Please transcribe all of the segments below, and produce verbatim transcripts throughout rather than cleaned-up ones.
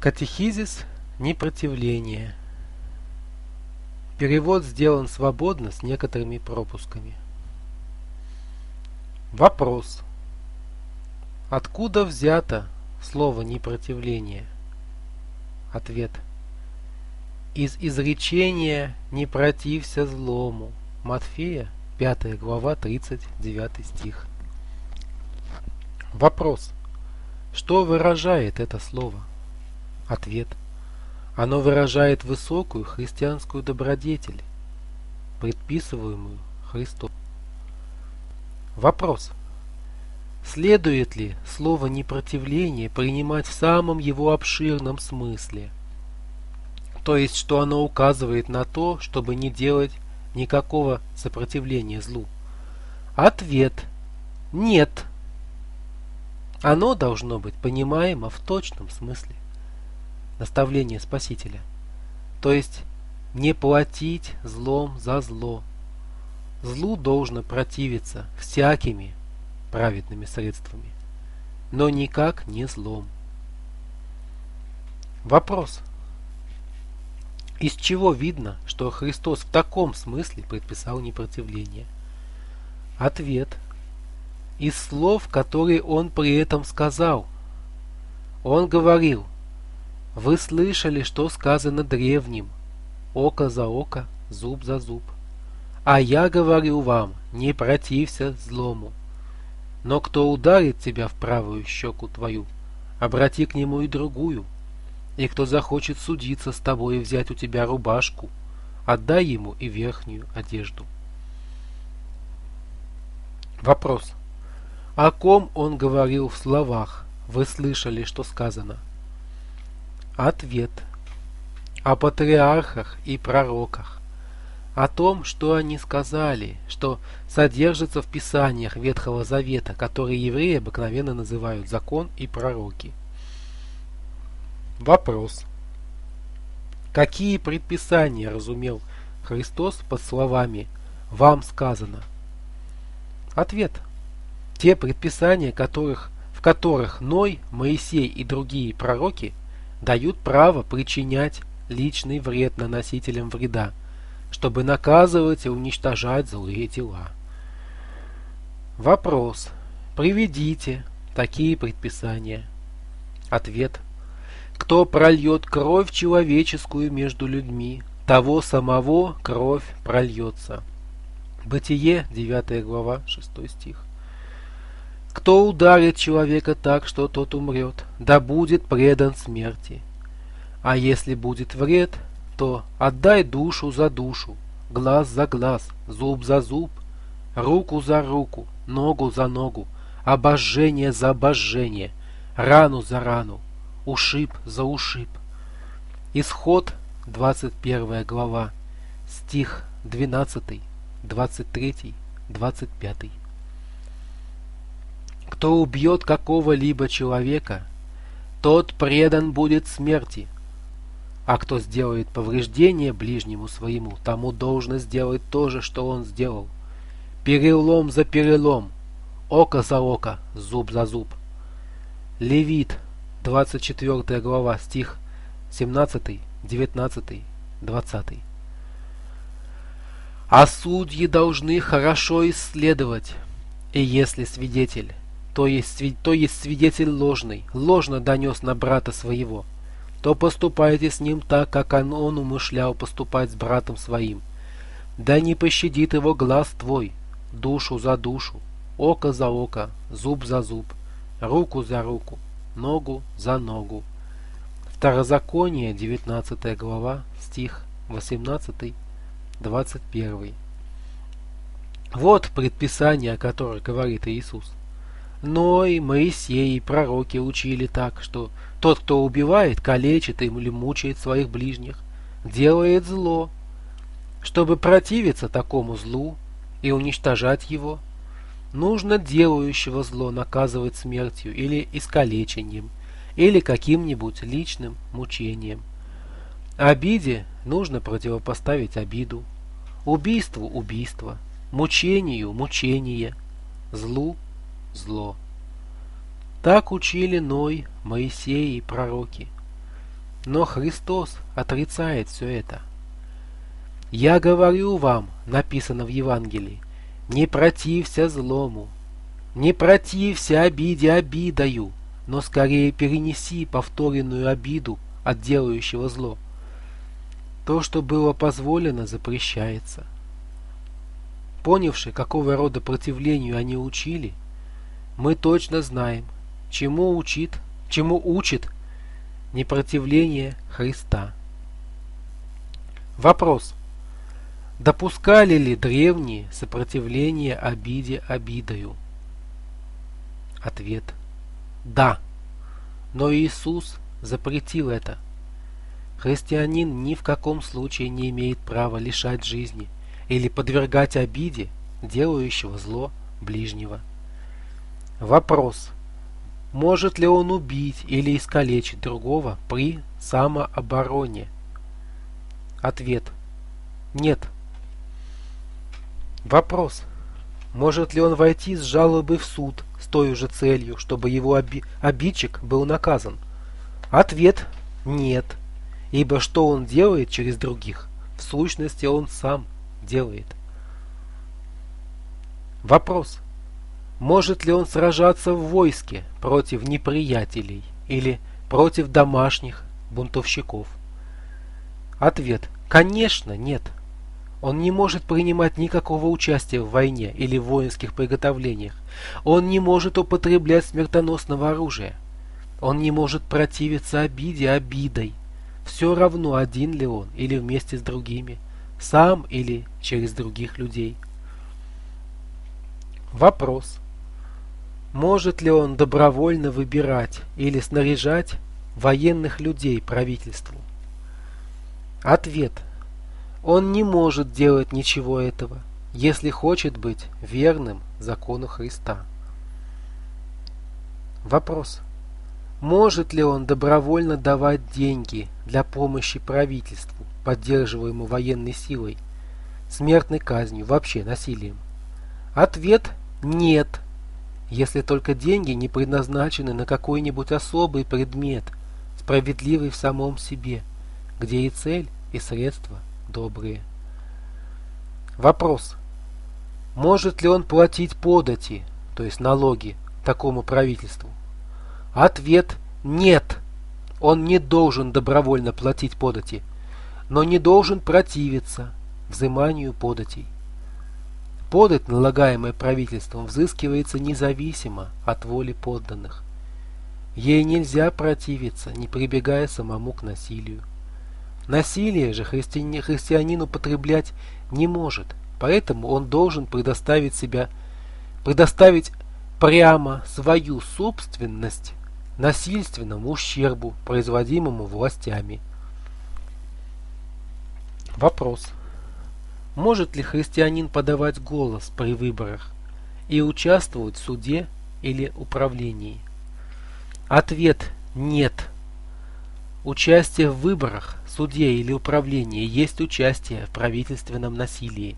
Катехизис непротивления. Перевод сделан свободно с некоторыми пропусками. Вопрос. Откуда взято слово непротивление? Ответ. Из изречения «не протився злому» Матфея, пятая глава, тридцать девятый стих. Вопрос. Что выражает это слово? Ответ. Оно выражает высокую христианскую добродетель, предписываемую Христом. Вопрос. Следует ли слово «непротивление» принимать в самом его обширном смысле? То есть, что оно указывает на то, чтобы не делать никакого сопротивления злу? Ответ. Нет. Оно должно быть понимаемо в точном смысле. Наставление Спасителя. То есть, не платить злом за зло. Злу должно противиться всякими праведными средствами, но никак не злом. Вопрос. Из чего видно, что Христос в таком смысле предписал непротивление? Ответ. Из слов, которые Он при этом сказал. Он говорил: «Вы слышали, что сказано древним: око за око, зуб за зуб. А я говорю вам, не протився злому. Но кто ударит тебя в правую щеку твою, обрати к нему и другую. И кто захочет судиться с тобой и взять у тебя рубашку, отдай ему и верхнюю одежду». Вопрос. О ком он говорил в словах «Вы слышали, что сказано»? Ответ. О патриархах и пророках. О том, что они сказали, что содержится в Писаниях Ветхого Завета, которые евреи обыкновенно называют закон и пророки. Вопрос. Какие предписания разумел Христос под словами «вам сказано»? Ответ. Те предписания, которых, в которых Ной, Моисей и другие пророки дают право причинять личный вред наносителям вреда, чтобы наказывать и уничтожать злые дела. Вопрос. Приведите такие предписания. Ответ. Кто прольет кровь человеческую между людьми, того самого кровь прольется. Бытие, девятая глава, шестой стих. Кто ударит человека так, что тот умрет, да будет предан смерти. А если будет вред, то отдай душу за душу, глаз за глаз, зуб за зуб, руку за руку, ногу за ногу, обожжение за обожжение, рану за рану, ушиб за ушиб. Исход, двадцать первая глава, стих двенадцатый, двадцать третий, двадцать пятый. Кто убьет какого-либо человека, тот предан будет смерти. А кто сделает повреждение ближнему своему, тому должно сделать то же, что он сделал. Перелом за перелом, око за око, зуб за зуб. Левит, двадцать четвёртая глава, стих семнадцатый, девятнадцатый, двадцатый. А судьи должны хорошо исследовать, и если свидетель, то есть, то есть свидетель ложный, ложно донес на брата своего, то поступайте с ним так, как он, он умышлял поступать с братом своим. Да не пощадит его глаз твой, душу за душу, око за око, зуб за зуб, руку за руку, ногу за ногу. Второзаконие, девятнадцатая глава, стих восемнадцатый, двадцать первый. Вот предписание, о которых говорит Иисус. Ной, Моисей и пророки учили так, что тот, кто убивает, калечит или мучает своих ближних, делает зло. Чтобы противиться такому злу и уничтожать его, нужно делающего зло наказывать смертью или искалечением, или каким-нибудь личным мучением. Обиде нужно противопоставить обиду, убийству убийство, мучению мучение, злу зло. Так учили Ной, Моисей и пророки. Но Христос отрицает все это. «Я говорю вам», написано в Евангелии, «не протився злому, не протився обиде обидою, но скорее перенеси повторенную обиду от делающего зло». То, что было позволено, запрещается. Понявши, какого рода противлению они учили, мы точно знаем, чему учит, чему учит непротивление Христа. Вопрос. Допускали ли древние сопротивление обиде обидою? Ответ. Да. Но Иисус запретил это. Христианин ни в каком случае не имеет права лишать жизни или подвергать обиде делающего зло ближнего. Вопрос. Может ли он убить или искалечить другого при самообороне? Ответ. Нет. Вопрос. Может ли он войти с жалобой в суд с той же целью, чтобы его оби обидчик был наказан? Ответ. Нет. Ибо что он делает через других, в сущности он сам делает. Вопрос. Может ли он сражаться в войске против неприятелей или против домашних бунтовщиков? Ответ. Конечно, нет. Он не может принимать никакого участия в войне или в воинских приготовлениях. Он не может употреблять смертоносного оружия. Он не может противиться обиде обидой. Все равно, один ли он или вместе с другими, сам или через других людей. Вопрос. Может ли он добровольно выбирать или снаряжать военных людей правительству? Ответ. Он не может делать ничего этого, если хочет быть верным закону Христа. Вопрос. Может ли он добровольно давать деньги для помощи правительству, поддерживаемому военной силой, смертной казнью, вообще насилием? Ответ – нет, если только деньги не предназначены на какой-нибудь особый предмет, справедливый в самом себе, где и цель, и средства добрые. Вопрос. Может ли он платить подати, то есть налоги, такому правительству? Ответ – нет. Он не должен добровольно платить подати, но не должен противиться взиманию податей. Подать, налагаемая правительством, взыскивается независимо от воли подданных. Ей нельзя противиться, не прибегая самому к насилию. Насилие же христианин, христианин употреблять не может, поэтому он должен предоставить себя, предоставить прямо свою собственность насильственному ущербу, производимому властями. Вопрос. Может ли христианин подавать голос при выборах и участвовать в суде или управлении? Ответ – нет. Участие в выборах, суде или управлении есть участие в правительственном насилии.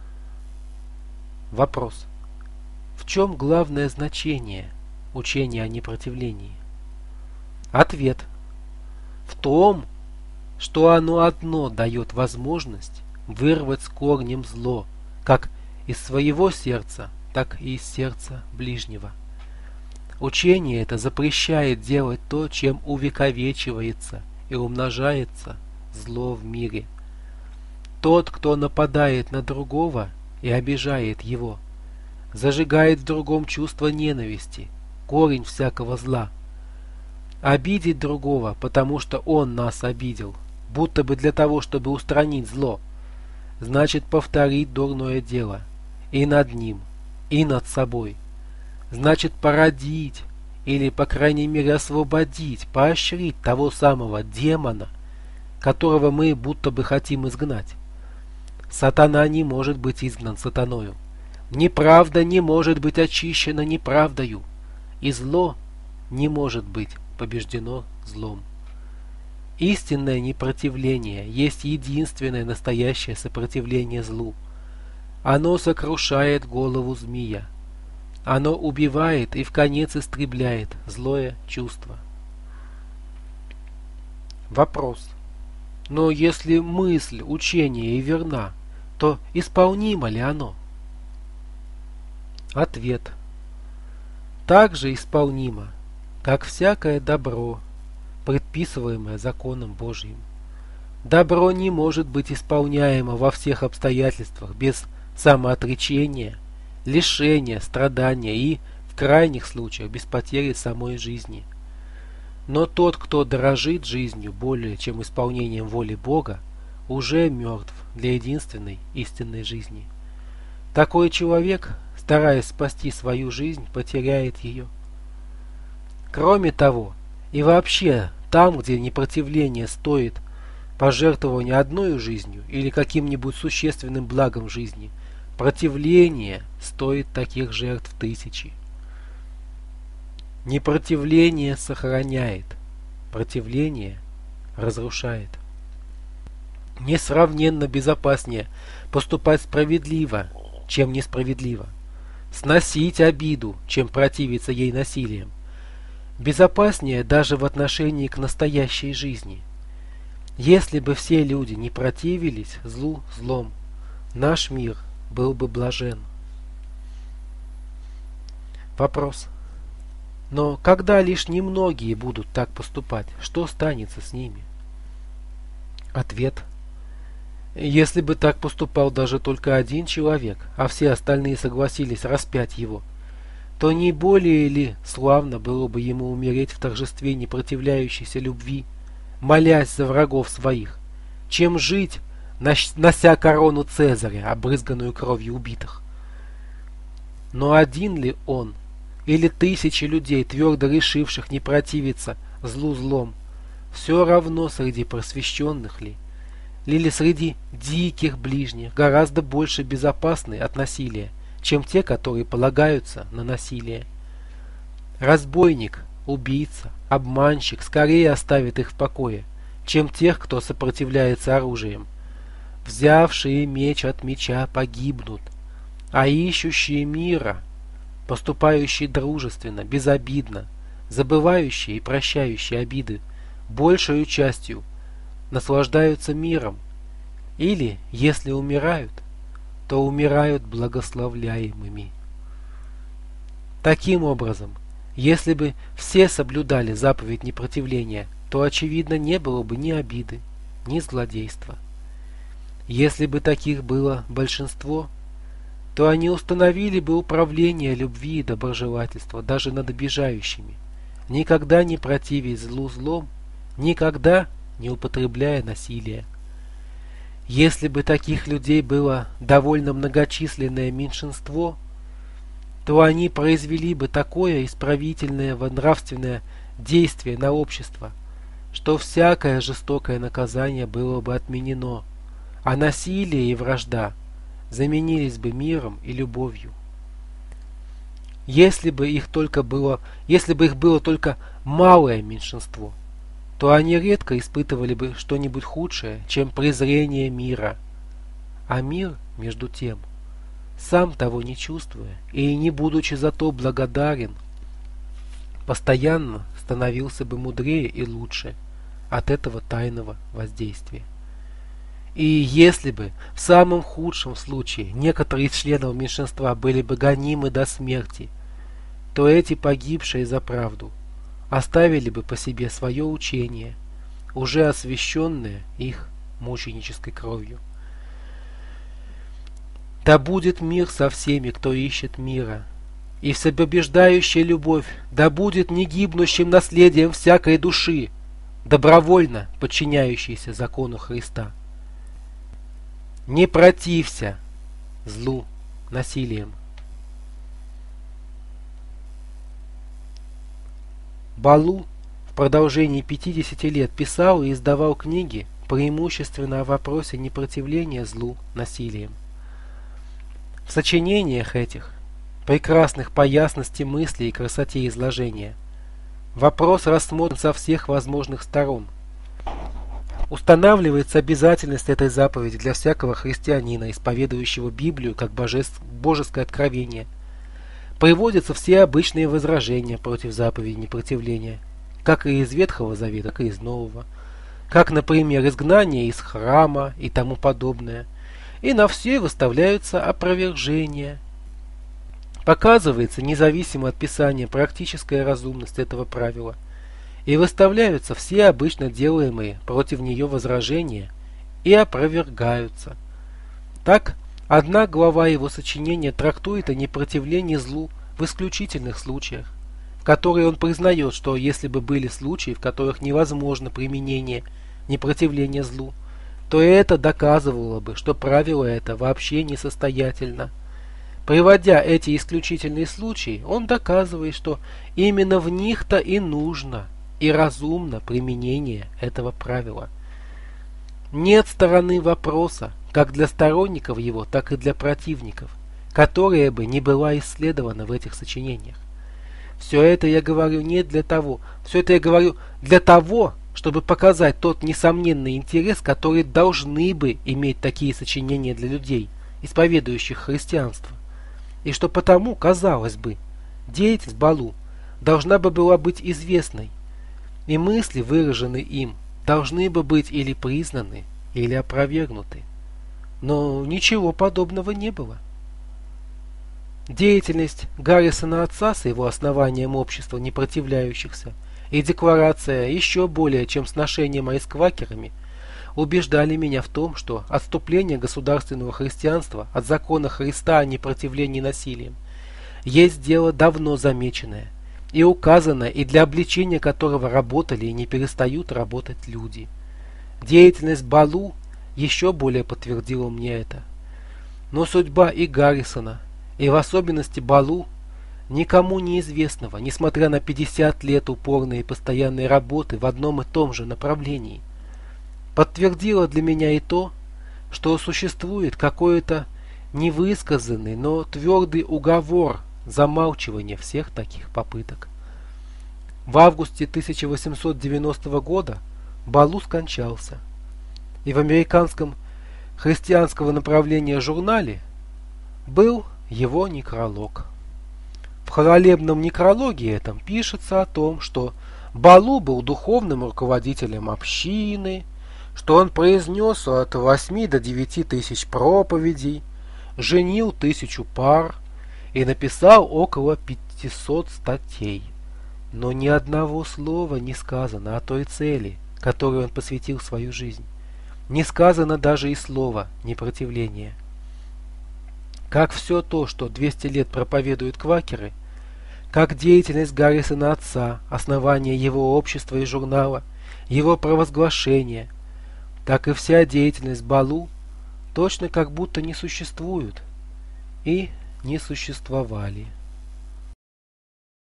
Вопрос. В чем главное значение учения о непротивлении? Ответ. В том, что оно одно дает возможность вырвать с корнем зло, как из своего сердца, так и из сердца ближнего. Учение это запрещает делать то, чем увековечивается и умножается зло в мире. Тот, кто нападает на другого и обижает его, зажигает в другом чувство ненависти, корень всякого зла. Обидеть другого, потому что он нас обидел, будто бы для того, чтобы устранить зло, значит повторить дурное дело и над ним, и над собой. Значит породить, или по крайней мере освободить, поощрить того самого демона, которого мы будто бы хотим изгнать. Сатана не может быть изгнан сатаною. Неправда не может быть очищена неправдою. И зло не может быть побеждено злом. Истинное непротивление есть единственное настоящее сопротивление злу. Оно сокрушает голову змея. Оно убивает и вконец истребляет злое чувство. Вопрос. Но если мысль учения и верна, то исполнимо ли оно? Ответ. Так же исполнимо, как всякое добро, предписываемое законом Божьим. Добро не может быть исполняемо во всех обстоятельствах без самоотречения, лишения, страдания и, в крайних случаях, без потери самой жизни. Но тот, кто дорожит жизнью более чем исполнением воли Бога, уже мертв для единственной истинной жизни. Такой человек, стараясь спасти свою жизнь, потеряет ее. Кроме того, и вообще, там, где непротивление стоит пожертвования одной жизнью или каким-нибудь существенным благом жизни, противление стоит таких жертв тысячи. Непротивление сохраняет, противление разрушает. Несравненно безопаснее поступать справедливо, чем несправедливо, сносить обиду, чем противиться ей насилием. Безопаснее даже в отношении к настоящей жизни. Если бы все люди не противились злу злом, наш мир был бы блажен. Вопрос. Но когда лишь немногие будут так поступать, что станется с ними? Ответ. Если бы так поступал даже только один человек, а все остальные согласились распять его, то не более ли славно было бы ему умереть в торжестве непротивляющейся любви, молясь за врагов своих, чем жить, нося корону Цезаря, обрызганную кровью убитых? Но один ли он, или тысячи людей, твердо решивших не противиться злу злом, все равно среди просвещенных ли, или среди диких ближних, гораздо больше безопасны от насилия, чем те, которые полагаются на насилие? Разбойник, убийца, обманщик скорее оставит их в покое, чем тех, кто сопротивляется оружием. Взявшие меч от меча погибнут, а ищущие мира, поступающие дружественно, безобидно, забывающие и прощающие обиды, большую частью наслаждаются миром, или, если умирают, то умирают благословляемыми. Таким образом, если бы все соблюдали заповедь непротивления, то, очевидно, не было бы ни обиды, ни злодейства. Если бы таких было большинство, то они установили бы управление любви и доброжелательства даже над обижающими, никогда не противясь злу злом, никогда не употребляя насилие. Если бы таких людей было довольно многочисленное меньшинство, то они произвели бы такое исправительное нравственное действие на общество, что всякое жестокое наказание было бы отменено, а насилие и вражда заменились бы миром и любовью. Если бы их только было, если бы их было только малое меньшинство, то они редко испытывали бы что-нибудь худшее, чем презрение мира. А мир, между тем, сам того не чувствуя и не будучи зато благодарен, постоянно становился бы мудрее и лучше от этого тайного воздействия. И если бы в самом худшем случае некоторые из членов меньшинства были бы гонимы до смерти, то эти погибшие за правду оставили бы по себе свое учение, уже освященное их мученической кровью. Да будет мир со всеми, кто ищет мира, и всепобеждающая любовь да будет негибнущим наследием всякой души, добровольно подчиняющейся закону Христа. Не протився злу насилием. Балу в продолжении пятидесяти лет писал и издавал книги преимущественно о вопросе непротивления злу насилием. В сочинениях этих, прекрасных по ясности мысли и красоте изложения, вопрос рассмотрен со всех возможных сторон. Устанавливается обязательность этой заповеди для всякого христианина, исповедующего Библию как божеское откровение. Приводятся все обычные возражения против заповеди непротивления, как и из Ветхого Завета, так и из Нового. как, например, изгнание из храма и тому подобное, и на все выставляются опровержения. Показывается независимо от Писания практическая разумность этого правила, и выставляются все обычно делаемые против нее возражения и опровергаются. Так, одна глава его сочинения трактует о непротивлении злу в исключительных случаях, в которые он признает, что если бы были случаи, в которых невозможно применение непротивления злу, то это доказывало бы, что правило это вообще несостоятельно. Приводя эти исключительные случаи, он доказывает, что именно в них-то и нужно и разумно применение этого правила. Нет стороны вопроса, как для сторонников его, так и для противников, которая бы не была исследована в этих сочинениях. Все это я говорю не для того, все это я говорю для того, чтобы показать тот несомненный интерес, который должны бы иметь такие сочинения для людей, исповедующих христианство. И что потому, казалось бы, деятельность Балу должна бы была быть известной, и мысли, выраженные им, должны бы быть или признаны, или опровергнуты. Но ничего подобного не было. Деятельность Гаррисона отца с его основанием общества непротивляющихся и декларация еще более чем сношения мои с квакерами убеждали меня в том, что отступление государственного христианства от закона Христа о непротивлении насилием есть дело давно замеченное и указанное, и для обличения которого работали и не перестают работать люди. Деятельность Балу еще более подтвердила мне это. Но судьба и Гаррисона, и в особенности Балу, никому неизвестного, несмотря на пятьдесят лет упорной и постоянной работы в одном и том же направлении, подтвердило для меня и то, что существует какой-то невысказанный, но твердый уговор замалчивания всех таких попыток. В августе тысяча восемьсот девяностого года Балу скончался, и в американском христианского направления журнале был его некролог. В хвалебном некрологе этом пишется о том, что Балу был духовным руководителем общины, что он произнес от восьми до девяти тысяч проповедей, женил тысячу пар и написал около пятисот статей. Но ни одного слова не сказано о той цели, которой он посвятил свою жизнь. Не сказано даже и слова непротивления. Как все то, что двести лет проповедуют квакеры, как деятельность Гаррисона отца, основание его общества и журнала, его провозглашение, так и вся деятельность Балу точно как будто не существуют и не существовали.